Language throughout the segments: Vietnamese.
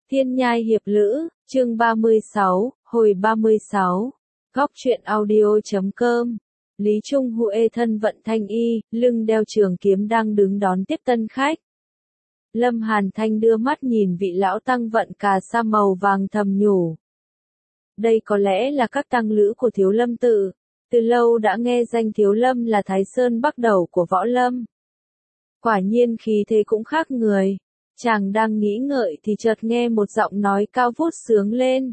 Thiên Nhai Hiệp Lữ, chương 36, hồi 36. Góc truyện audio.com. Lý Trung Huệ thân vận thanh y, lưng đeo trường kiếm đang đứng đón tiếp tân khách. Lâm Hàn Thanh đưa mắt nhìn vị lão tăng vận cà sa màu vàng thầm nhủ. Đây có lẽ là các tăng lữ của Thiếu Lâm tự. Từ lâu đã nghe danh Thiếu Lâm là Thái Sơn Bắc Đầu của Võ Lâm. Quả nhiên khí thế cũng khác người. Chàng đang nghĩ ngợi thì chợt nghe một giọng nói cao vút sướng lên.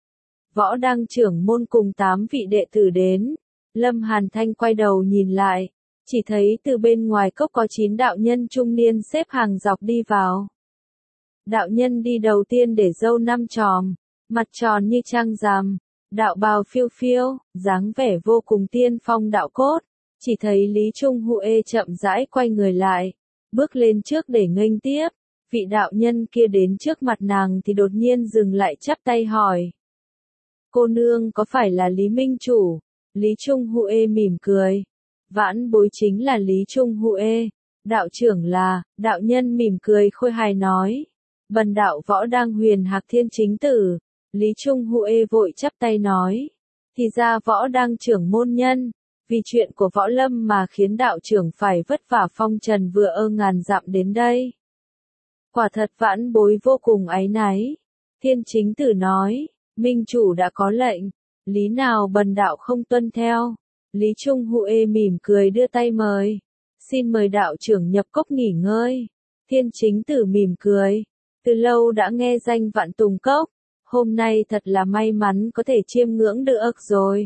Võ Đăng trưởng môn cùng 8 vị đệ tử đến. Lâm Hàn Thanh quay đầu nhìn lại. Chỉ thấy từ bên ngoài cốc có 9 đạo nhân trung niên xếp hàng dọc đi vào. Đạo nhân đi đầu tiên để râu 5 chòm, mặt tròn như trăng rằm, đạo bào phiêu phiêu, dáng vẻ vô cùng tiên phong đạo cốt. Chỉ thấy Lý Trung Huệ chậm rãi quay người lại, bước lên trước để nghênh tiếp. Vị đạo nhân kia đến trước mặt nàng thì đột nhiên dừng lại chắp tay hỏi. Cô nương có phải là Lý Minh Chủ? Lý Trung Huệ mỉm cười. Vãn bối chính là Lý Trung Huệ. Đạo trưởng là, đạo nhân mỉm cười khôi hài nói. Bần đạo Võ Đăng Huyền Hạc Thiên Chính Tử. Lý Trung Huệ vội chắp tay nói. Thì ra Võ Đăng trưởng môn nhân. Vì chuyện của Võ Lâm mà khiến đạo trưởng phải vất vả phong trần vừa ngàn dặm đến đây. Quả thật vãn bối vô cùng áy náy. Thiên Chính Tử nói, Minh Chủ đã có lệnh, lý nào bần đạo không tuân theo. Lý Trung Huệ mỉm cười đưa tay mời. Xin mời đạo trưởng nhập cốc nghỉ ngơi. Thiên Chính Tử mỉm cười. Từ lâu đã nghe danh Vạn Tùng Cốc. Hôm nay thật là may mắn có thể chiêm ngưỡng được rồi.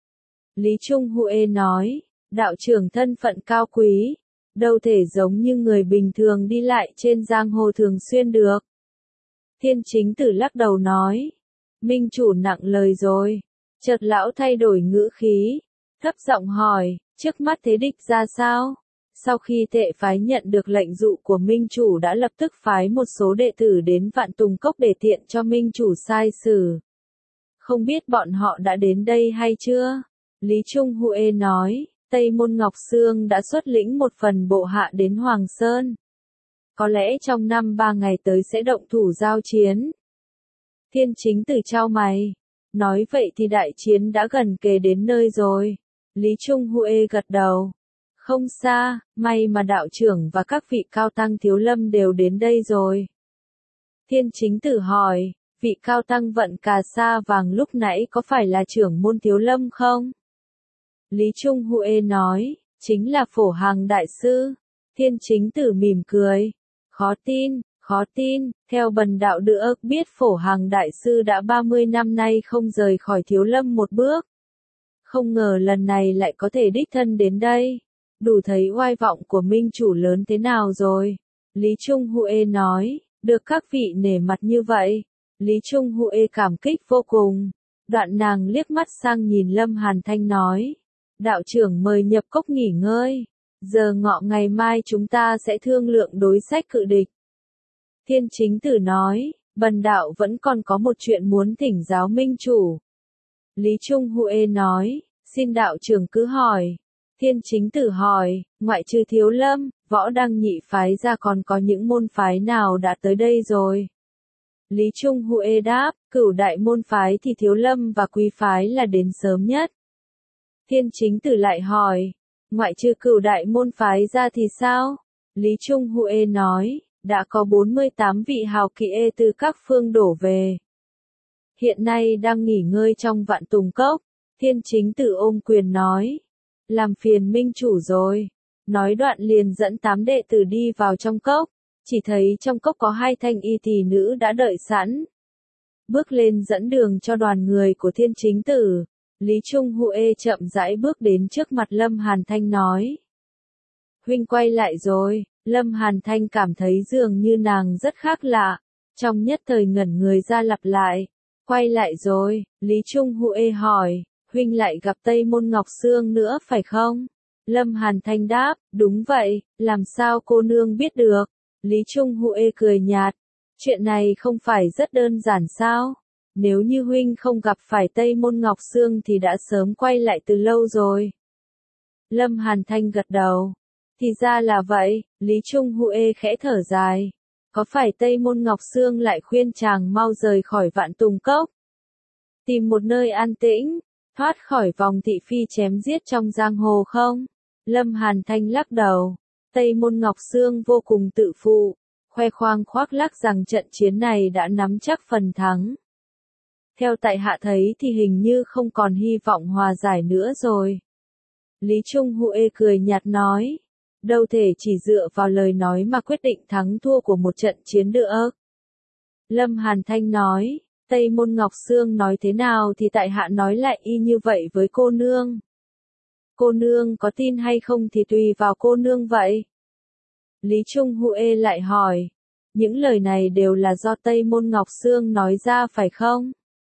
Lý Trung Huệ nói, đạo trưởng thân phận cao quý. Đâu thể giống như người bình thường đi lại trên giang hồ thường xuyên được. Thiên Chính Tử lắc đầu nói. Minh Chủ nặng lời rồi. Chợt lão thay đổi ngữ khí. Thấp giọng hỏi, trước mắt thế địch ra sao? Sau khi Tệ phái nhận được lệnh dụ của Minh Chủ đã lập tức phái một số đệ tử đến Vạn Tùng Cốc để tiện cho Minh Chủ sai xử. Không biết bọn họ đã đến đây hay chưa? Lý Trung Huệ nói. Tây Môn Ngọc Sương đã xuất lĩnh một phần bộ hạ đến Hoàng Sơn. Có lẽ trong 5-3 ngày tới sẽ động thủ giao chiến. Thiên Chính Tử chau mày. Nói vậy thì đại chiến đã gần kề đến nơi rồi. Lý Trung Huệ gật đầu. Không xa, may mà đạo trưởng và các vị cao tăng Thiếu Lâm đều đến đây rồi. Thiên Chính Tử hỏi, vị cao tăng vận cà sa vàng lúc nãy có phải là trưởng môn Thiếu Lâm không? Lý Trung Huệ nói, chính là Phổ Hằng Đại Sư. Thiên Chính Tử mỉm cười. Khó tin, theo bần đạo được biết Phổ Hằng Đại Sư đã 30 năm nay không rời khỏi Thiếu Lâm một bước. Không ngờ lần này lại có thể đích thân đến đây. Đủ thấy oai vọng của Minh Chủ lớn thế nào rồi. Lý Trung Huệ nói, được các vị nể mặt như vậy. Lý Trung Huệ cảm kích vô cùng. Đoạn nàng liếc mắt sang nhìn Lâm Hàn Thanh nói. Đạo trưởng mời nhập cốc nghỉ ngơi. Giờ ngọ ngày mai chúng ta sẽ thương lượng đối sách cự địch. Thiên Chính Tử nói, bần đạo vẫn còn có một chuyện muốn thỉnh giáo Minh Chủ. Lý Trung Huệ nói, xin đạo trưởng cứ hỏi. Thiên Chính Tử hỏi, ngoại trừ Thiếu Lâm, Võ Đăng nhị phái ra còn có những môn phái nào đã tới đây rồi? Lý Trung Huệ đáp, Cửu đại môn phái thì Thiếu Lâm và Quý phái là đến sớm nhất. Thiên Chính Tử lại hỏi, ngoại trừ Cửu đại môn phái ra thì sao? Lý Trung Huệ nói, đã có 48 vị hào kỵ từ các phương đổ về. Hiện nay đang nghỉ ngơi trong Vạn Tùng Cốc. Thiên Chính Tử ôm quyền nói, làm phiền Minh Chủ rồi. Nói đoạn liền dẫn 8 đệ tử đi vào trong cốc. Chỉ thấy trong cốc có 2 thanh y tỷ nữ đã đợi sẵn. Bước lên dẫn đường cho đoàn người của Thiên Chính Tử. Lý Trung Huệ chậm rãi bước đến trước mặt Lâm Hàn Thanh nói. Huynh quay lại rồi. Lâm Hàn Thanh cảm thấy dường như nàng rất khác lạ. Trong nhất thời ngẩn người ra lặp lại. Quay lại rồi. Lý Trung Huệ hỏi. Huynh lại gặp Tây Môn Ngọc Sương nữa phải không? Lâm Hàn Thanh đáp. Đúng vậy. Làm sao cô nương biết được? Lý Trung Huệ cười nhạt. Chuyện này không phải rất đơn giản sao? Nếu như huynh không gặp phải Tây Môn Ngọc Sương thì đã sớm quay lại từ lâu rồi. Lâm Hàn Thanh gật đầu. Thì ra là vậy. Lý Trung Huệ khẽ thở dài. Có phải Tây Môn Ngọc Sương lại khuyên chàng mau rời khỏi Vạn Tùng Cốc? Tìm một nơi an tĩnh, thoát khỏi vòng thị phi chém giết trong giang hồ không? Lâm Hàn Thanh lắc đầu. Tây Môn Ngọc Sương vô cùng tự phụ, khoe khoang khoác lác rằng trận chiến này đã nắm chắc phần thắng. Theo tại hạ thấy thì hình như không còn hy vọng hòa giải nữa rồi. Lý Trung Huệ cười nhạt nói. Đâu thể chỉ dựa vào lời nói mà quyết định thắng thua của một trận chiến được. Lâm Hàn Thanh nói. Tây Môn Ngọc Sương nói thế nào thì tại hạ nói lại y như vậy với cô nương. Cô nương có tin hay không thì tùy vào cô nương vậy. Lý Trung Huệ lại hỏi. Những lời này đều là do Tây Môn Ngọc Sương nói ra phải không?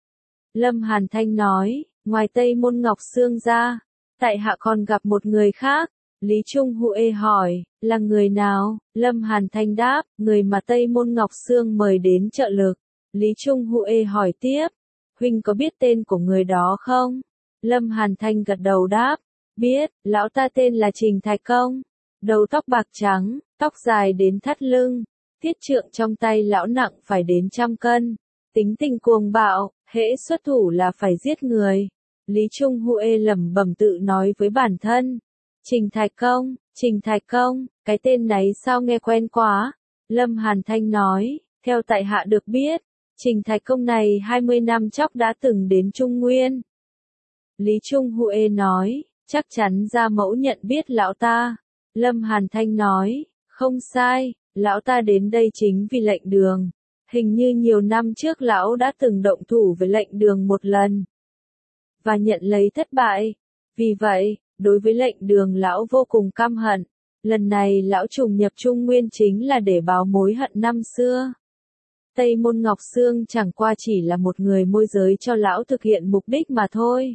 Lâm Hàn Thanh nói, ngoài Tây Môn Ngọc Sương ra, tại hạ còn gặp một người khác. Lý Trung Huệ hỏi, là người nào? Lâm Hàn Thanh đáp, người mà Tây Môn Ngọc Sương mời đến trợ lực. Lý Trung Huệ hỏi tiếp, huynh có biết tên của người đó không? Lâm Hàn Thanh gật đầu đáp, biết, lão ta tên là Trình Thạch Công. Đầu tóc bạc trắng, tóc dài đến thắt lưng, thiết trượng trong tay lão nặng phải đến 100 cân. Tính tình cuồng bạo, hễ xuất thủ là phải giết người. Lý Trung Huệ lẩm bẩm tự nói với bản thân. Trình Thạch Công, cái tên này sao nghe quen quá? Lâm Hàn Thanh nói, theo tại hạ được biết, Trình Thạch Công này 20 năm trước đã từng đến Trung Nguyên. Lý Trung Huệ nói, chắc chắn gia mẫu nhận biết lão ta. Lâm Hàn Thanh nói, không sai, lão ta đến đây chính vì lệnh đường. Hình như nhiều năm trước lão đã từng động thủ với lệnh đường một lần. Và nhận lấy thất bại. Vì vậy, đối với lệnh đường lão vô cùng căm hận. Lần này lão trùng nhập Trung Nguyên chính là để báo mối hận năm xưa. Tây Môn Ngọc Sương chẳng qua chỉ là một người môi giới cho lão thực hiện mục đích mà thôi.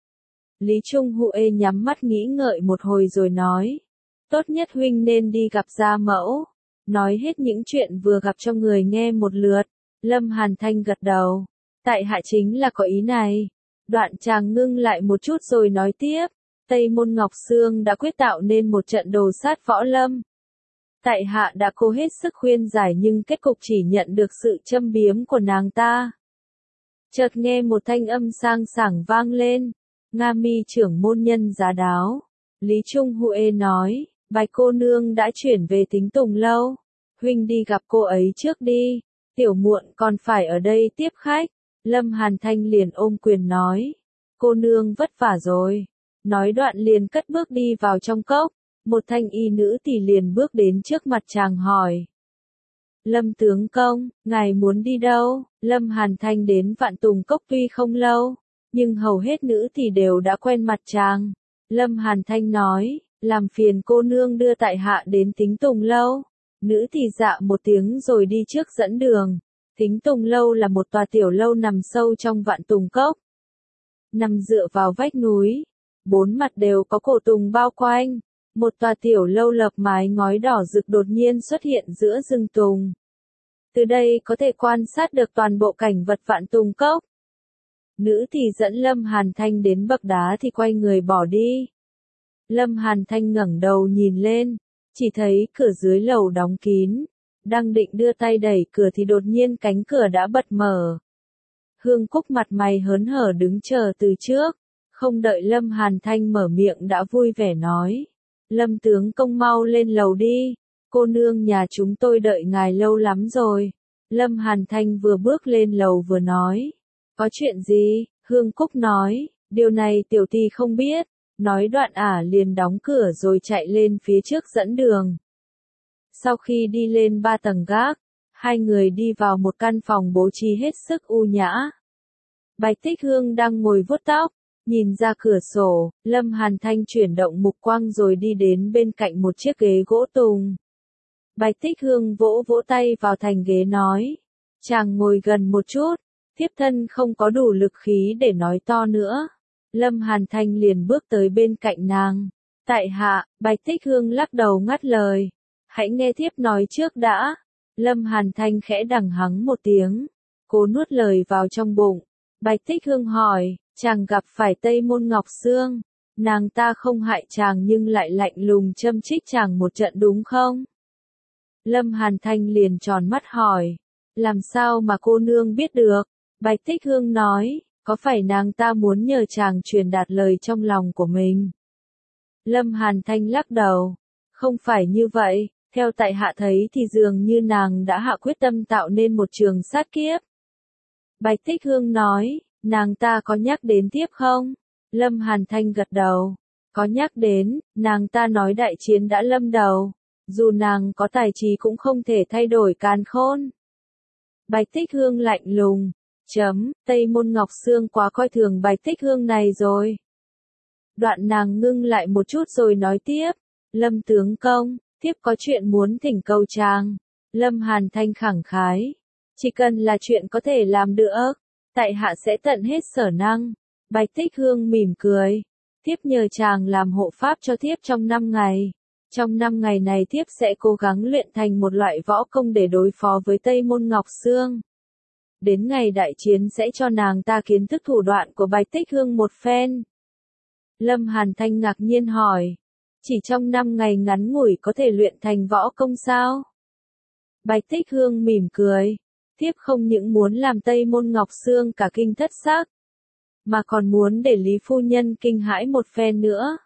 Lý Trung Huệ nhắm mắt nghĩ ngợi một hồi rồi nói. Tốt nhất huynh nên đi gặp gia mẫu. Nói hết những chuyện vừa gặp cho người nghe một lượt. Lâm Hàn Thanh gật đầu. Tại hạ chính là có ý này. Đoạn chàng ngưng lại một chút rồi nói tiếp. Tây Môn Ngọc Sương đã quyết tạo nên một trận đồ sát võ lâm. Tại hạ đã cố hết sức khuyên giải nhưng kết cục chỉ nhận được sự châm biếm của nàng ta. Chợt nghe một thanh âm sang sảng vang lên. Nga Mi trưởng môn nhân giá đáo. Lý Trung Huệ nói, bạch cô nương đã chuyển về Tính Tùng Lâu. Huynh đi gặp cô ấy trước đi. Tiểu muội còn phải ở đây tiếp khách. Lâm Hàn Thanh liền ôm quyền nói. Cô nương vất vả rồi. Nói đoạn liền cất bước đi vào trong cốc. Một thanh y nữ thì liền bước đến trước mặt chàng hỏi. Lâm tướng công, ngài muốn đi đâu? Lâm Hàn Thanh đến Vạn Tùng Cốc tuy không lâu, nhưng hầu hết nữ thì đều đã quen mặt chàng. Lâm Hàn Thanh nói, làm phiền cô nương đưa tại hạ đến Tính Tùng Lâu. Nữ thì dạ một tiếng rồi đi trước dẫn đường. Tính Tùng Lâu là một tòa tiểu lâu nằm sâu trong Vạn Tùng Cốc. Nằm dựa vào vách núi, bốn mặt đều có cổ tùng bao quanh. Một tòa tiểu lâu lợp mái ngói đỏ rực đột nhiên xuất hiện giữa rừng tùng. Từ đây có thể quan sát được toàn bộ cảnh vật Vạn Tùng Cốc. Nữ thì dẫn Lâm Hàn Thanh đến bậc đá thì quay người bỏ đi. Lâm Hàn Thanh ngẩng đầu nhìn lên, chỉ thấy cửa dưới lầu đóng kín. Đang định đưa tay đẩy cửa thì đột nhiên cánh cửa đã bật mở. Hương Cúc mặt mày hớn hở đứng chờ từ trước. Không đợi Lâm Hàn Thanh mở miệng đã vui vẻ nói. Lâm tướng công mau lên lầu đi. Cô nương nhà chúng tôi đợi ngài lâu lắm rồi. Lâm Hàn Thanh vừa bước lên lầu vừa nói. Có chuyện gì? Hương Cúc nói. Điều này tiểu tỷ không biết. Nói đoạn liền đóng cửa rồi chạy lên phía trước dẫn đường. Sau khi đi lên 3 tầng gác, hai người đi vào một căn phòng bố trí hết sức u nhã. Bạch Tích Hương đang ngồi vuốt tóc, nhìn ra cửa sổ, Lâm Hàn Thanh chuyển động mục quang rồi đi đến bên cạnh một chiếc ghế gỗ tùng. Bạch Tích Hương vỗ vỗ tay vào thành ghế nói, chàng ngồi gần một chút, thiếp thân không có đủ lực khí để nói to nữa. Lâm Hàn Thanh liền bước tới bên cạnh nàng. Tại hạ, Bạch Tích Hương lắc đầu ngắt lời. Hãy nghe thiếp nói trước đã. Lâm Hàn Thanh khẽ đằng hắng một tiếng. Cố nuốt lời vào trong bụng. Bạch Tích Hương hỏi, chàng gặp phải Tây Môn Ngọc Sương. Nàng ta không hại chàng nhưng lại lạnh lùng châm chích chàng một trận đúng không? Lâm Hàn Thanh liền tròn mắt hỏi. Làm sao mà cô nương biết được? Bạch Tích Hương nói, có phải nàng ta muốn nhờ chàng truyền đạt lời trong lòng của mình? Lâm Hàn Thanh lắc đầu. Không phải như vậy, theo tại hạ thấy thì dường như nàng đã hạ quyết tâm tạo nên một trường sát kiếp. Bạch Tích Hương nói, nàng ta có nhắc đến tiếp không? Lâm Hàn Thanh gật đầu. Có nhắc đến, nàng ta nói đại chiến đã lâm đầu. Dù nàng có tài trí cũng không thể thay đổi càn khôn. Bạch Tích Hương lạnh lùng. Tây Môn Ngọc Sương quá coi thường Bạch Tích Hương này rồi. Đoạn nàng ngưng lại một chút rồi nói tiếp. Lâm tướng công, thiếp có chuyện muốn thỉnh cầu chàng. Lâm Hàn Thanh khẳng khái. Chỉ cần là chuyện có thể làm được, tại hạ sẽ tận hết sở năng. Bạch Tích Hương mỉm cười. Thiếp nhờ chàng làm hộ pháp cho thiếp trong 5 ngày. Trong 5 ngày này thiếp sẽ cố gắng luyện thành một loại võ công để đối phó với Tây Môn Ngọc Sương. Đến ngày đại chiến sẽ cho nàng ta kiến thức thủ đoạn của Bạch Tích Hương một phen. Lâm Hàn Thanh ngạc nhiên hỏi. Chỉ trong 5 ngày ngắn ngủi có thể luyện thành võ công sao? Bạch Tích Hương mỉm cười. Thiếp không những muốn làm Tây Môn Ngọc Sương cả kinh thất xác, mà còn muốn để Lý phu nhân kinh hãi một phen nữa.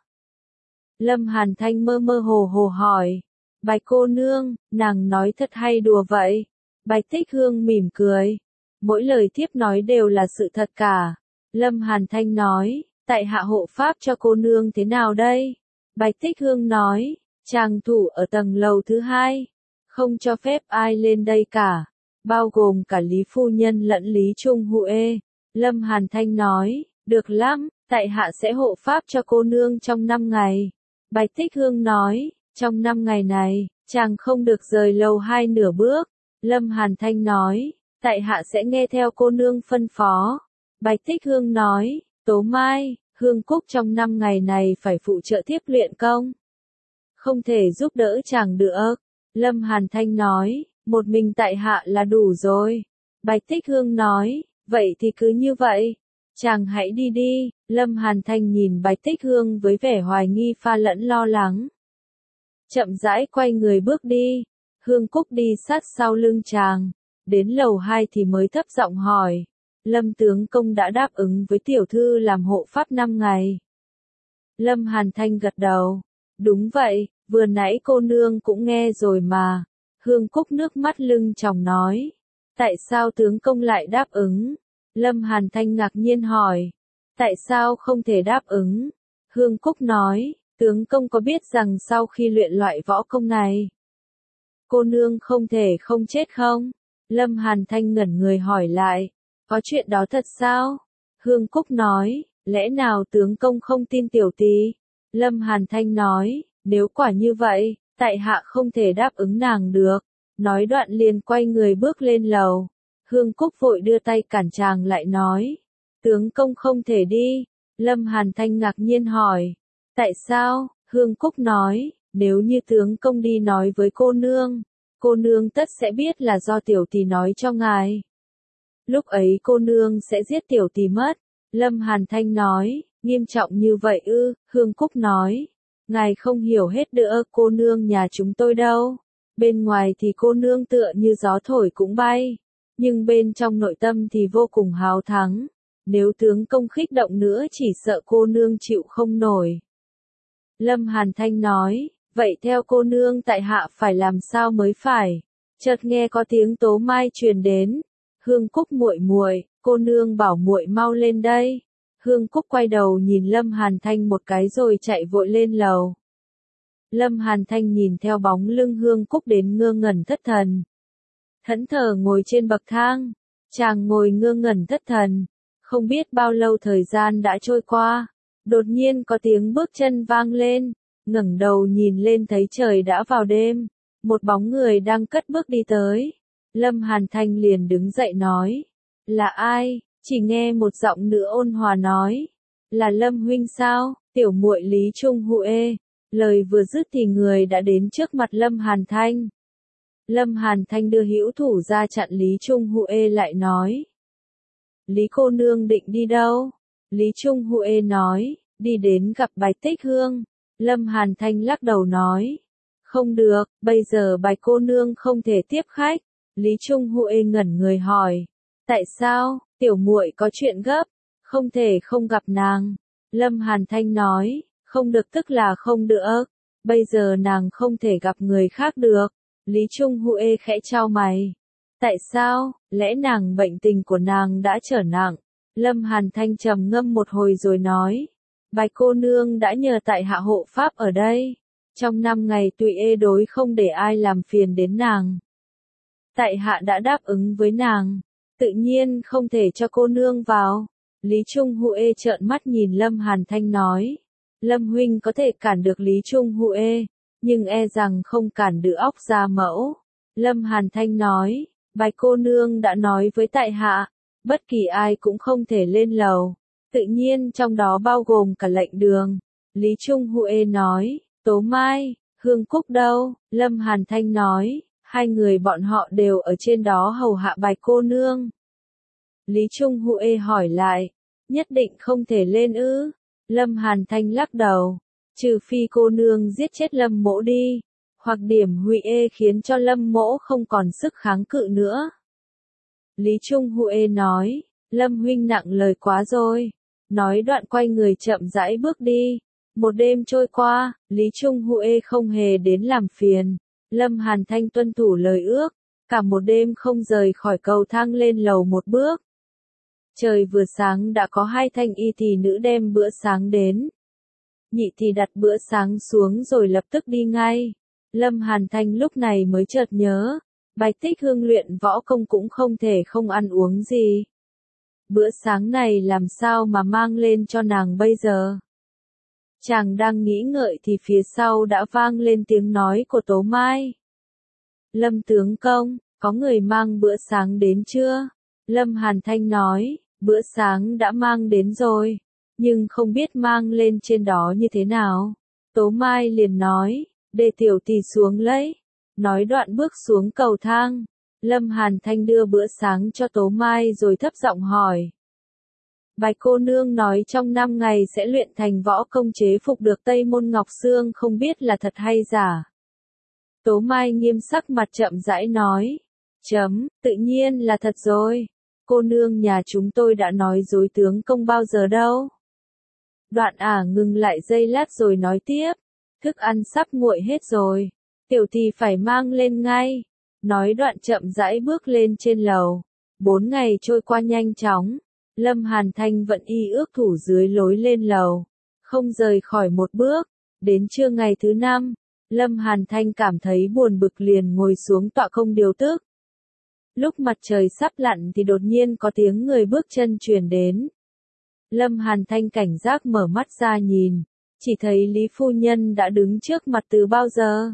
Lâm Hàn Thanh mơ mơ hồ hồ hỏi. Bạch cô nương, nàng nói thật hay đùa vậy? Bạch Tích Hương mỉm cười. Mỗi lời thiếp nói đều là sự thật cả. Lâm Hàn Thanh nói, tại hạ hộ pháp cho cô nương thế nào đây? Bạch Tích Hương nói, chàng thủ ở tầng lầu thứ 2. Không cho phép ai lên đây cả. Bao gồm cả Lý phu nhân lẫn Lý Trung Huệ. Lâm Hàn Thanh nói, được lắm, tại hạ sẽ hộ pháp cho cô nương trong 5 ngày. Bạch Tích Hương nói, trong 5 ngày này, chàng không được rời lầu 2 nửa bước. Lâm Hàn Thanh nói, tại hạ sẽ nghe theo cô nương phân phó. Bạch Tích Hương nói, Tố Mai, Hương Cúc trong 5 ngày này phải phụ trợ thiếp luyện công. Không thể giúp đỡ chàng được. Lâm Hàn Thanh nói, một mình tại hạ là đủ rồi. Bạch Tích Hương nói, vậy thì cứ như vậy. Chàng hãy đi đi. Lâm Hàn Thanh nhìn Bạch Tích Hương với vẻ hoài nghi pha lẫn lo lắng. Chậm rãi quay người bước đi. Hương Cúc đi sát sau lưng chàng. Đến lầu 2 thì mới thấp giọng hỏi. Lâm tướng công đã đáp ứng với tiểu thư làm hộ pháp 5 ngày. Lâm Hàn Thanh gật đầu. Đúng vậy, vừa nãy cô nương cũng nghe rồi mà. Hương Cúc nước mắt lưng tròng nói. Tại sao tướng công lại đáp ứng? Lâm Hàn Thanh ngạc nhiên hỏi. Tại sao không thể đáp ứng? Hương Cúc nói, tướng công có biết rằng sau khi luyện loại võ công này, cô nương không thể không chết không? Lâm Hàn Thanh ngẩn người hỏi lại. Có chuyện đó thật sao? Hương Cúc nói, lẽ nào tướng công không tin tiểu tỳ? Lâm Hàn Thanh nói, nếu quả như vậy, tại hạ không thể đáp ứng nàng được. Nói đoạn liền quay người bước lên lầu. Hương Cúc vội đưa tay cản chàng lại nói. Tướng công không thể đi. Lâm Hàn Thanh ngạc nhiên hỏi. Tại sao? Hương Cúc nói, nếu như tướng công đi nói với cô nương tất sẽ biết là do tiểu tỳ nói cho ngài. Lúc ấy cô nương sẽ giết tiểu tỳ mất. Lâm Hàn Thanh nói, nghiêm trọng như vậy ư? Hương Cúc nói, ngài không hiểu hết nữa cô nương nhà chúng tôi đâu. Bên ngoài thì cô nương tựa như gió thổi cũng bay, nhưng bên trong nội tâm thì vô cùng háo thắng. Nếu tướng công khích động nữa chỉ sợ cô nương chịu không nổi. Lâm Hàn Thanh nói, vậy theo cô nương tại hạ phải làm sao mới phải? Chợt nghe có tiếng Tố Mai truyền đến. Hương Cúc muội muội, cô nương bảo muội mau lên đây. Hương Cúc quay đầu nhìn Lâm Hàn Thanh một cái rồi chạy vội lên lầu. Lâm Hàn Thanh nhìn theo bóng lưng Hương Cúc đến ngơ ngẩn thất thần. Thẫn thờ ngồi trên bậc thang. Chàng ngồi ngơ ngẩn thất thần. Không biết bao lâu thời gian đã trôi qua. Đột nhiên có tiếng bước chân vang lên. Ngẩng đầu nhìn lên thấy trời đã vào đêm. Một bóng người đang cất bước đi tới. Lâm Hàn Thanh liền đứng dậy nói. Là ai? Chỉ nghe một giọng nữ ôn hòa nói. Là Lâm huynh sao? Tiểu muội Lý Trung Huệ. Lời vừa dứt thì người đã đến trước mặt Lâm Hàn Thanh. Lâm Hàn Thanh đưa hữu thủ ra chặn Lý Trung Huệ lại nói. Lý cô nương định đi đâu? Lý Trung Huệ nói, đi đến gặp Bạch Tích Hương. Lâm Hàn Thanh lắc đầu nói. Không được, bây giờ Bạch cô nương không thể tiếp khách. Lý Trung Huệ ngẩn người hỏi. Tại sao, tiểu muội có chuyện gấp, không thể không gặp nàng. Lâm Hàn Thanh nói, không được tức là không được. Bây giờ nàng không thể gặp người khác được. Lý Trung Huệ khẽ chau mày. Tại sao, lẽ nàng bệnh tình của nàng đã trở nặng? Lâm Hàn Thanh trầm ngâm một hồi rồi nói. Bạch cô nương đã nhờ tại hạ hộ pháp ở đây. Trong 5 ngày tùy ê đối không để ai làm phiền đến nàng. Tại hạ đã đáp ứng với nàng. Tự nhiên không thể cho cô nương vào. Lý Trung Huệ trợn mắt nhìn Lâm Hàn Thanh nói. Lâm huynh có thể cản được Lý Trung Huệ, nhưng e rằng không cản được óc gia mẫu. Lâm Hàn Thanh nói. Bạch cô nương đã nói với tại hạ, bất kỳ ai cũng không thể lên lầu. Tự nhiên trong đó bao gồm cả lệnh đường. Lý Trung Huệ nói. Tố Mai, Hương Cúc đâu? Lâm Hàn Thanh nói. Hai người bọn họ đều ở trên đó hầu hạ Bạch cô nương. Lý Trung Huệ hỏi lại. Nhất định không thể lên ư? Lâm Hàn Thanh lắc đầu. Trừ phi cô nương giết chết Lâm mỗ đi. Hoặc điểm Huệ khiến cho Lâm mỗ không còn sức kháng cự nữa. Lý Trung Huệ nói. Lâm huynh nặng lời quá rồi. Nói đoạn quay người chậm rãi bước đi. Một đêm trôi qua, Lý Trung Huệ không hề đến làm phiền. Lâm Hàn Thanh tuân thủ lời ước. Cả một đêm không rời khỏi cầu thang lên lầu một bước. Trời vừa sáng đã có 2 thanh y tỷ nữ đem bữa sáng đến. Nhị thì đặt bữa sáng xuống rồi lập tức đi ngay. Lâm Hàn Thanh lúc này mới chợt nhớ. Bạch Tích Hương luyện võ công cũng không thể không ăn uống gì. Bữa sáng này làm sao mà mang lên cho nàng bây giờ? Chàng đang nghĩ ngợi thì phía sau đã vang lên tiếng nói của Tố Mai. Lâm tướng công, có người mang bữa sáng đến chưa? Lâm Hàn Thanh nói, bữa sáng đã mang đến rồi, nhưng không biết mang lên trên đó như thế nào. Tố Mai liền nói, để tiểu tỷ xuống lấy. Nói đoạn bước xuống cầu thang. Lâm Hàn Thanh đưa bữa sáng cho Tố Mai rồi thấp giọng hỏi. Bạch cô nương nói trong 5 ngày sẽ luyện thành võ công chế phục được Tây Môn Ngọc Sương, không biết là thật hay giả. Tố Mai nghiêm sắc mặt chậm rãi nói. Tự nhiên là thật rồi. Cô nương nhà chúng tôi đã nói dối tướng công bao giờ đâu. Đoạn ngừng lại giây lát rồi nói tiếp. Thức ăn sắp nguội hết rồi. Tiểu thì phải mang lên ngay. Nói đoạn chậm rãi bước lên trên lầu. 4 ngày trôi qua nhanh chóng. Lâm Hàn Thanh vẫn y ước thủ dưới lối lên lầu. Không rời khỏi một bước. Đến trưa ngày thứ 5. Lâm Hàn Thanh cảm thấy buồn bực liền ngồi xuống tọa công điều tức. Lúc mặt trời sắp lặn thì đột nhiên có tiếng người bước chân truyền đến. Lâm Hàn Thanh cảnh giác mở mắt ra nhìn. Chỉ thấy Lý Phu Nhân đã đứng trước mặt từ bao giờ.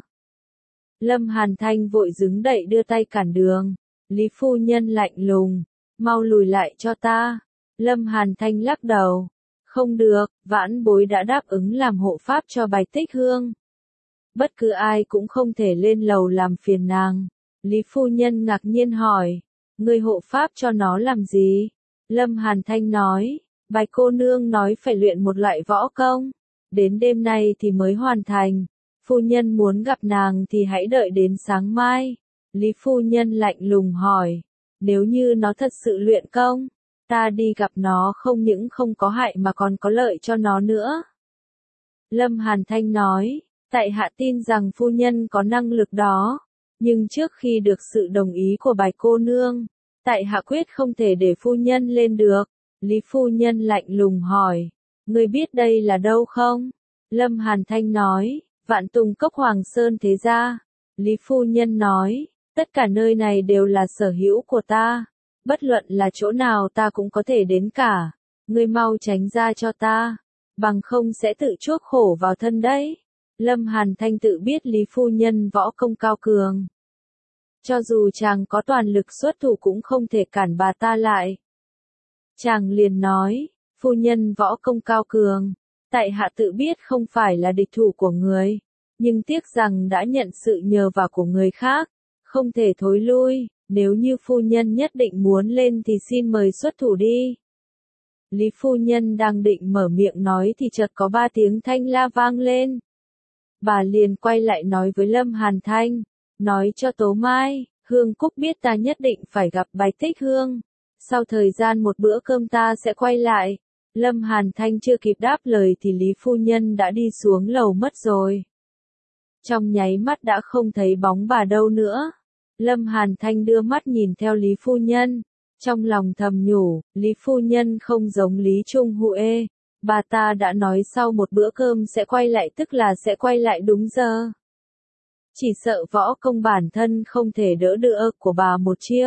Lâm Hàn Thanh vội đứng dậy đưa tay cản đường. Lý Phu Nhân lạnh lùng. Mau lùi lại cho ta. Lâm Hàn Thanh lắc đầu. Không được, vãn bối đã đáp ứng làm hộ pháp cho Bạch Tích Hương. Bất cứ ai cũng không thể lên lầu làm phiền nàng. Lý Phu Nhân ngạc nhiên hỏi. Người hộ pháp cho nó làm gì? Lâm Hàn Thanh nói. Bạch cô nương nói phải luyện một loại võ công. Đến đêm nay thì mới hoàn thành. Phu Nhân muốn gặp nàng thì hãy đợi đến sáng mai. Lý Phu Nhân lạnh lùng hỏi. Nếu như nó thật sự luyện công, ta đi gặp nó không những không có hại mà còn có lợi cho nó nữa. Lâm Hàn Thanh nói. Tại hạ tin rằng phu nhân có năng lực đó. Nhưng trước khi được sự đồng ý của Bạch cô nương, tại hạ quyết không thể để phu nhân lên được. Lý Phu Nhân lạnh lùng hỏi. Ngươi biết đây là đâu không? Lâm Hàn Thanh nói. Vạn Tùng Cốc Hoàng Sơn thế gia. Lý Phu Nhân nói. Tất cả nơi này đều là sở hữu của ta. Bất luận là chỗ nào ta cũng có thể đến cả. Ngươi mau tránh ra cho ta. Bằng không sẽ tự chuốc khổ vào thân đấy. Lâm Hàn Thanh tự biết Lý Phu Nhân võ công cao cường. Cho dù chàng có toàn lực xuất thủ cũng không thể cản bà ta lại. Chàng liền nói, phu nhân võ công cao cường. Tại hạ tự biết không phải là địch thủ của người. Nhưng tiếc rằng đã nhận sự nhờ vả của người khác. Không thể thối lui, nếu như phu nhân nhất định muốn lên thì xin mời xuất thủ đi. Lý Phu Nhân đang định mở miệng nói thì chợt có 3 tiếng thanh la vang lên. bà liền quay lại nói với Lâm Hàn Thanh, nói cho Tố Mai, Hương Cúc biết ta nhất định phải gặp Bạch Tích Hương. Sau thời gian một bữa cơm ta sẽ quay lại. Lâm Hàn Thanh chưa kịp đáp lời thì Lý phu nhân đã đi xuống lầu mất rồi. Trong nháy mắt đã không thấy bóng bà đâu nữa. Lâm Hàn Thanh đưa mắt nhìn theo Lý phu nhân, trong lòng thầm nhủ, Lý phu nhân không giống Lý Trung Huệ, bà ta đã nói sau một bữa cơm sẽ quay lại, tức là sẽ quay lại đúng giờ. Chỉ sợ võ công bản thân không thể đỡ đựa của bà một chiêu.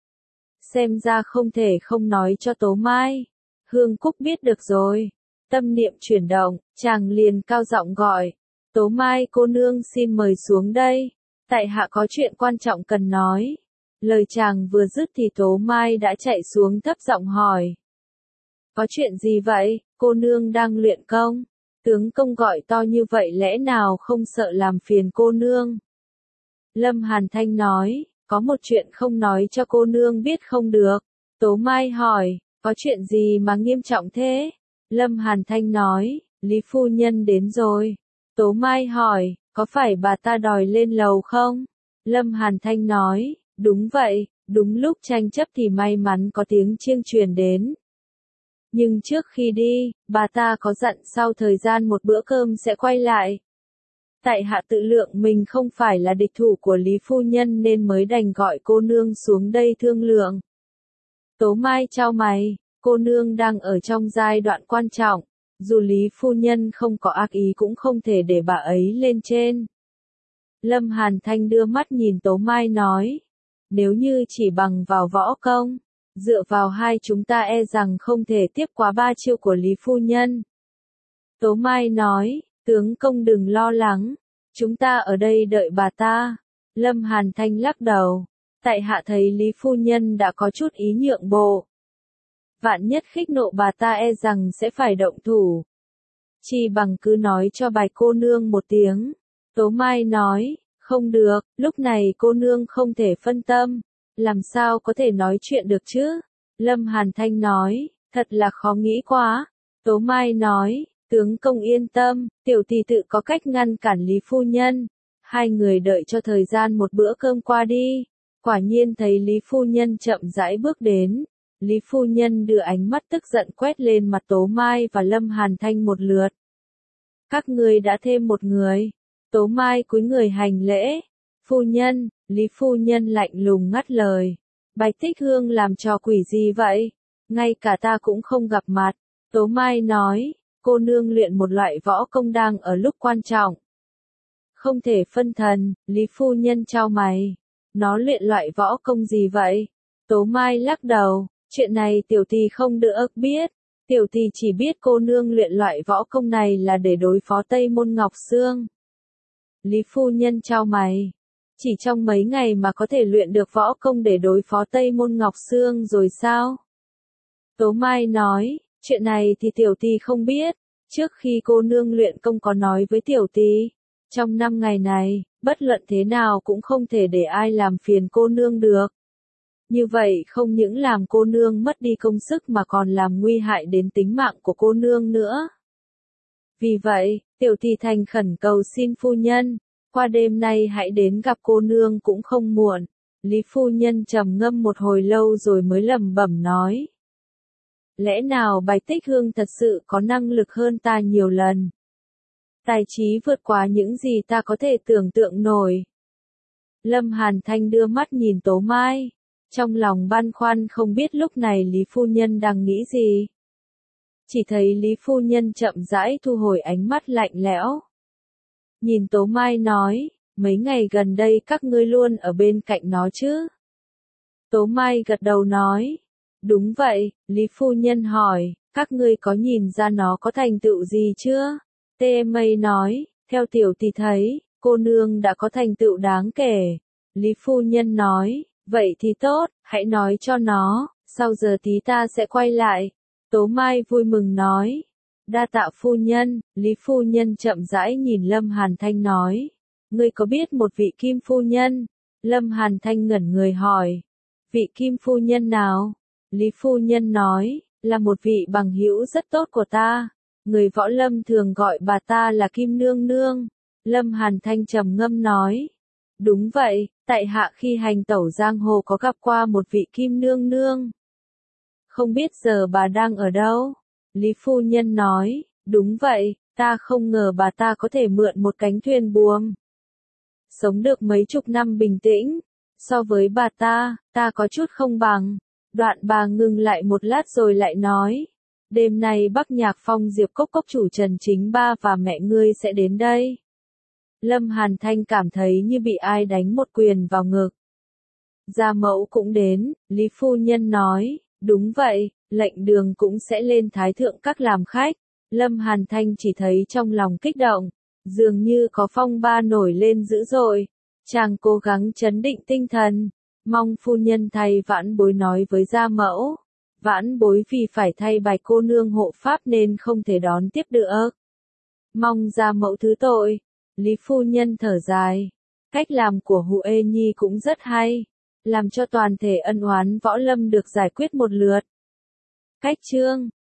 Xem ra không thể không nói cho Tố Mai. Hương Cúc biết được rồi. Tâm niệm chuyển động, chàng liền cao giọng gọi. Tố Mai cô nương xin mời xuống đây. Tại hạ có chuyện quan trọng cần nói. Lời chàng vừa dứt thì Tố Mai đã chạy xuống thấp giọng hỏi. Có chuyện gì vậy, cô nương đang luyện công? Tướng công gọi to như vậy lẽ nào không sợ làm phiền cô nương? Lâm Hàn Thanh nói, có một chuyện không nói cho cô nương biết không được. Tố Mai hỏi, có chuyện gì mà nghiêm trọng thế? Lâm Hàn Thanh nói, Lý phu nhân đến rồi. Tố Mai hỏi, có phải bà ta đòi lên lầu không? Lâm Hàn Thanh nói, đúng vậy, đúng lúc tranh chấp thì may mắn có tiếng chiêng truyền đến. Nhưng trước khi đi, bà ta có dặn sau thời gian một bữa cơm sẽ quay lại. Tại hạ tự lượng mình không phải là địch thủ của Lý phu nhân nên mới đành gọi cô nương xuống đây thương lượng. Tố Mai chau mày, cô nương đang ở trong giai đoạn quan trọng, dù Lý phu nhân không có ác ý cũng không thể để bà ấy lên trên. Lâm Hàn Thanh đưa mắt nhìn Tố Mai nói, nếu như chỉ bằng vào võ công, dựa vào hai chúng ta e rằng không thể tiếp quá 3 chiêu của Lý phu nhân. Tố Mai nói, tướng công đừng lo lắng, chúng ta ở đây đợi bà ta. Lâm Hàn Thanh lắc đầu, tại hạ thấy Lý phu nhân đã có chút ý nhượng bộ. Vạn nhất khích nộ bà ta e rằng sẽ phải động thủ. Chỉ bằng cứ nói cho Bạch cô nương một tiếng. Tố Mai nói, không được, lúc này cô nương không thể phân tâm, làm sao có thể nói chuyện được chứ? Lâm Hàn Thanh nói, thật là khó nghĩ quá. Tố Mai nói, tướng công yên tâm, tiểu tỷ tự có cách ngăn cản Lý phu nhân. Hai người đợi cho thời gian một bữa cơm qua đi. Quả nhiên thấy Lý phu nhân chậm rãi bước đến. Lý phu nhân đưa ánh mắt tức giận quét lên mặt Tố Mai và Lâm Hàn Thanh một lượt. Các ngươi đã thêm một người. Tố Mai cúi người hành lễ. Phu nhân, Lý phu nhân lạnh lùng ngắt lời. Bạch Tích Hương làm trò quỷ gì vậy? Ngay cả ta cũng không gặp mặt. Tố Mai nói, cô nương luyện một loại võ công đang ở lúc quan trọng. Không thể phân thần, Lý phu nhân chau mày. Nó luyện loại võ công gì vậy? Tố Mai lắc đầu, chuyện này tiểu tỷ không được biết. Tiểu tỷ chỉ biết cô nương luyện loại võ công này là để đối phó Tây Môn Ngọc Sương. Lý phu nhân chau mày. Chỉ trong mấy ngày mà có thể luyện được võ công để đối phó Tây Môn Ngọc Sương rồi sao? Tố Mai nói, chuyện này thì tiểu tỷ không biết. Trước khi cô nương luyện công có nói với tiểu tỷ, trong 5 ngày này, bất luận thế nào cũng không thể để ai làm phiền cô nương được. Như vậy không những làm cô nương mất đi công sức mà còn làm nguy hại đến tính mạng của cô nương nữa. Vì vậy, tiểu tỷ thành khẩn cầu xin phu nhân, qua đêm nay hãy đến gặp cô nương cũng không muộn. Lý phu nhân trầm ngâm một hồi lâu rồi mới lẩm bẩm nói. Lẽ nào Bạch Tích Hương thật sự có năng lực hơn ta nhiều lần? Tài trí vượt quá những gì ta có thể tưởng tượng nổi. Lâm Hàn Thanh đưa mắt nhìn Tố Mai, trong lòng băn khoăn không biết lúc này Lý phu nhân đang nghĩ gì. Chỉ thấy Lý phu nhân chậm rãi thu hồi ánh mắt lạnh lẽo. Nhìn Tố Mai nói, mấy ngày gần đây các ngươi luôn ở bên cạnh nó chứ? Tố Mai gật đầu nói, đúng vậy. Lý phu nhân hỏi, các ngươi có nhìn ra nó có thành tựu gì chưa? TMA nói, theo tiểu tỷ thấy, cô nương đã có thành tựu đáng kể. Lý phu nhân nói, vậy thì tốt, hãy nói cho nó, sau giờ tí ta sẽ quay lại. Tố Mai vui mừng nói, đa tạ phu nhân. Lý phu nhân chậm rãi nhìn Lâm Hàn Thanh nói, ngươi có biết một vị Kim phu nhân? Lâm Hàn Thanh ngẩn người hỏi, vị Kim phu nhân nào? Lý phu nhân nói, là một vị bằng hữu rất tốt của ta. Người võ lâm thường gọi bà ta là Kim Nương Nương. Lâm Hàn Thanh trầm ngâm nói. Đúng vậy, tại hạ khi hành tẩu giang hồ có gặp qua một vị kim nương nương. Không biết giờ bà đang ở đâu? Lý phu nhân nói, đúng vậy, ta không ngờ bà ta có thể mượn một cánh thuyền buồm. Sống được mấy chục năm bình tĩnh, so với bà ta có chút không bằng. Đoạn bà ngừng lại một lát rồi lại nói, đêm nay Bắc Nhạc Phong Diệp Cốc cốc chủ Trần Chính Ba và mẹ ngươi sẽ đến đây. Lâm Hàn Thanh cảm thấy như bị ai đánh một quyền vào ngực. Gia mẫu cũng đến, Lý phu nhân nói, đúng vậy, lệnh đường cũng sẽ lên Thái Thượng Các làm khách. Lâm Hàn Thanh chỉ thấy trong lòng kích động, dường như có phong ba nổi lên dữ dội. Chàng cố gắng trấn định tinh thần, mong phu nhân thay vãn bối nói với gia mẫu. Vãn bối vì phải thay Bạch cô nương hộ pháp nên không thể đón tiếp được. Mong gia mẫu thứ tội. Lý phu nhân thở dài. Cách làm của Huệ Nhi cũng rất hay, làm cho toàn thể ân oán võ lâm được giải quyết một lượt. Cách chương